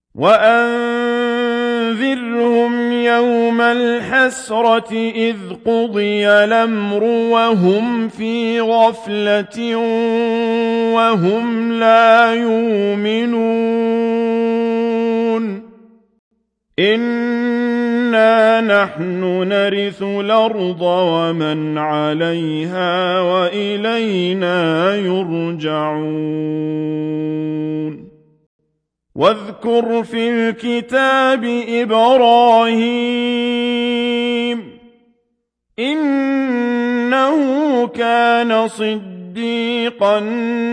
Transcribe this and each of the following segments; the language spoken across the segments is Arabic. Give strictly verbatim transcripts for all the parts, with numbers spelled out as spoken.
وأنذرهم يوم الحسرة إذ قضي الأمر وهم في غفلة وهم لا يؤمنون إنا نحن نرث الأرض ومن عليها وإلينا يرجعون واذكر في الكتاب إبراهيم إنه كان صديقا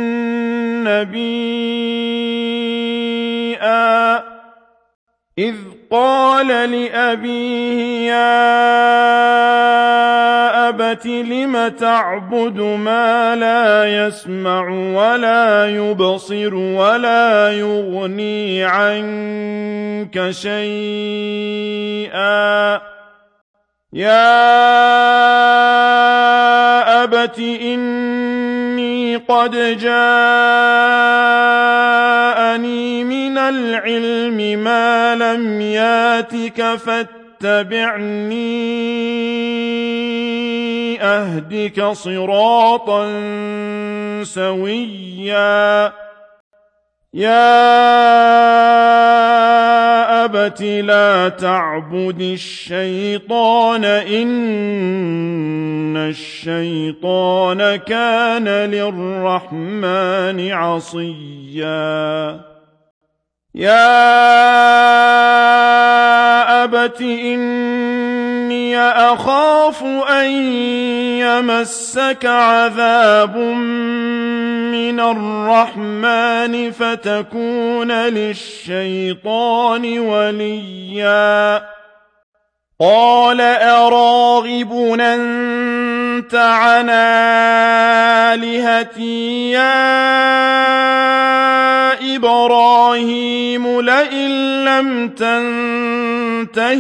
نبيا إذ قال لأبيه يا أبت لم تعبد ما لا يسمع ولا يبصر ولا يغني عنك شيئا يا أبت إني قد جاءني من العلم ما لم ياتك فاتبعني أهدك صراطا سويا يا أبت لا تعبد الشيطان إن الشيطان كان للرحمن عصيا يا أبت إني أخاف أن يمسك عذاب من الرحمن فتكون للشيطان وليا قال أراغب أنت عن آلهتي يا إبراهيم لئن لم تنته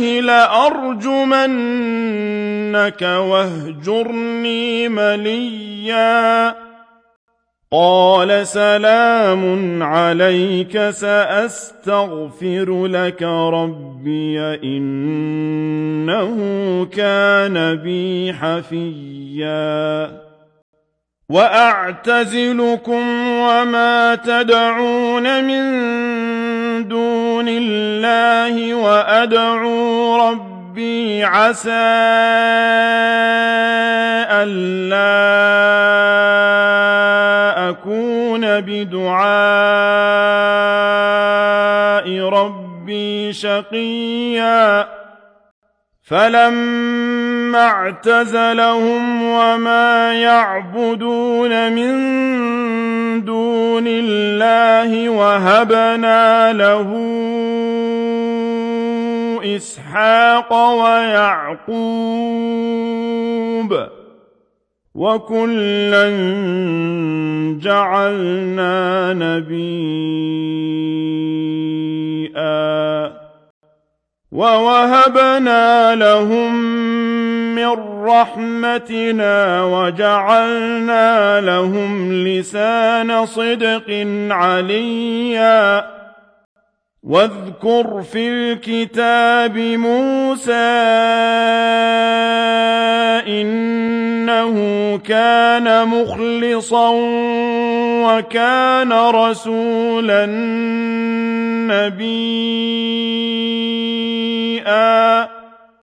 لأرجمنك واهجرني مليا قال سلام عليك سأستغفر لك ربي إنه كان بي حفيا وأعتزلكم وما تدعون من دون الله وأدعو ربي عسى ألا أكون بدعاء ربي شقيا فلما اعتزلهم وما يعبدون من دون الله وهبنا له إسحاق ويعقوب وكلا جعلنا نبيا ووهبنا لهم من رحمتنا وجعلنا لهم لسان صدق عليا واذكر في الكتاب موسى إنه كان مخلصا وكان رسولا نبيا